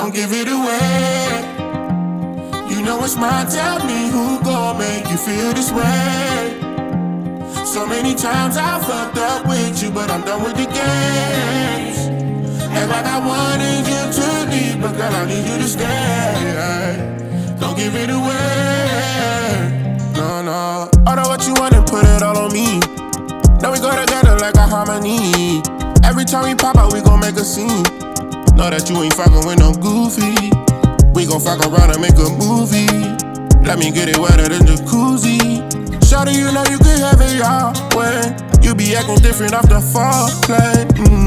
don't give it away. You know it's mine, tell me who gon' make you feel this way. So many times I fucked up with you, but I'm done with the games. Act like I wanted you to leave, but girl, I need you to stay. Don't give it away. No, no. Order what you want and put it all on me. Now we go together like a harmony. Every time we pop out, we gon' make a scene. Know that you ain't fucking with no goofy. We gon' fuck around and make a movie. Let me get it wetter than jacuzzi. Shawty, you know you can have it your way. You be acting different off the foreplay.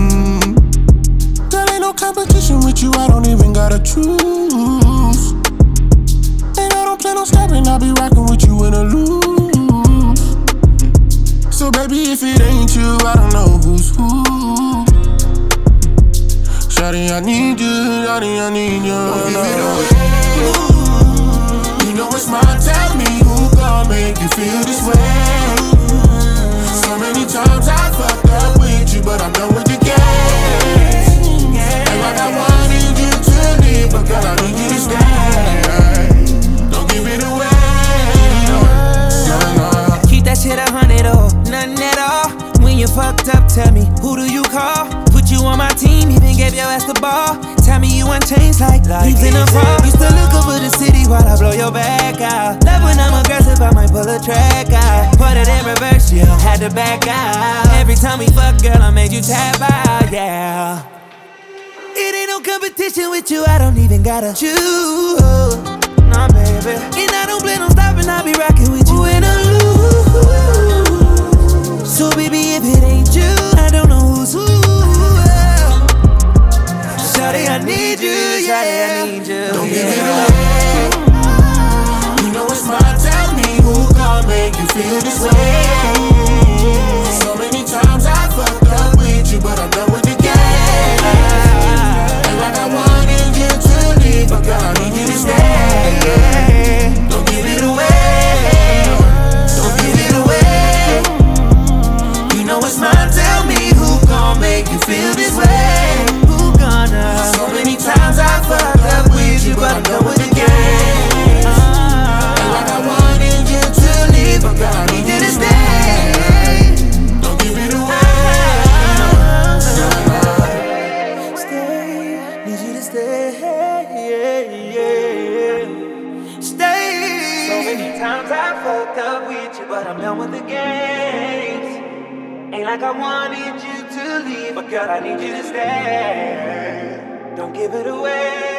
There ain't no competition with you, I don't even gotta choose. And I don't plan on stopping, I'll be rocking with you in a loop. So baby, if it ain't you, I don't know who's who. Shawty, I need you, shawty, I need you. Don't give it away. You know it's mine, tell me who gon' make you feel this way. So many times I fucked up with you, but I'm done with the games. And like I wanted you to leave, but girl, I need you to stay. Don't give it away. No. Keep that shit 100 or nothing at all. When you fucked up, tell me, who do you call? Put you on my team, even gave your ass the ball. Tell me you unchanged like leaves in the fall. Used to look over the city while I blow your back out. Love when I'm aggressive, I might pull a track out. Put it in reverse, yeah, had to back out. Every time we fuck, girl, I made you tap out, yeah. It ain't no competition with you, I don't even gotta choose. Nah, baby. And I don't plan on stopping, I'll be rocking with you in a loop. So baby, if it ain't you, I don't know who's who. Shawty, I need you, yeah. I need you. Don't give it away. You know it's mine, tell me who gon' make you feel this way. So many times I fucked up with you, but I'm done with the game. And like I wanted you to leave, but girl, I need you to stay. Don't give it away. Don't give it away. You know it's mine, tell me who gon' make you feel this way. So many times I fucked up with you, but I'm done with the game. And like I wanted you to leave, but girl, I need you to stay. Don't give it away. Stay, need you to stay. Stay. So many times I fucked up with you, but I'm done with the games. Ain't like I wanted you to leave, but girl, I need you to stay. Don't give it away.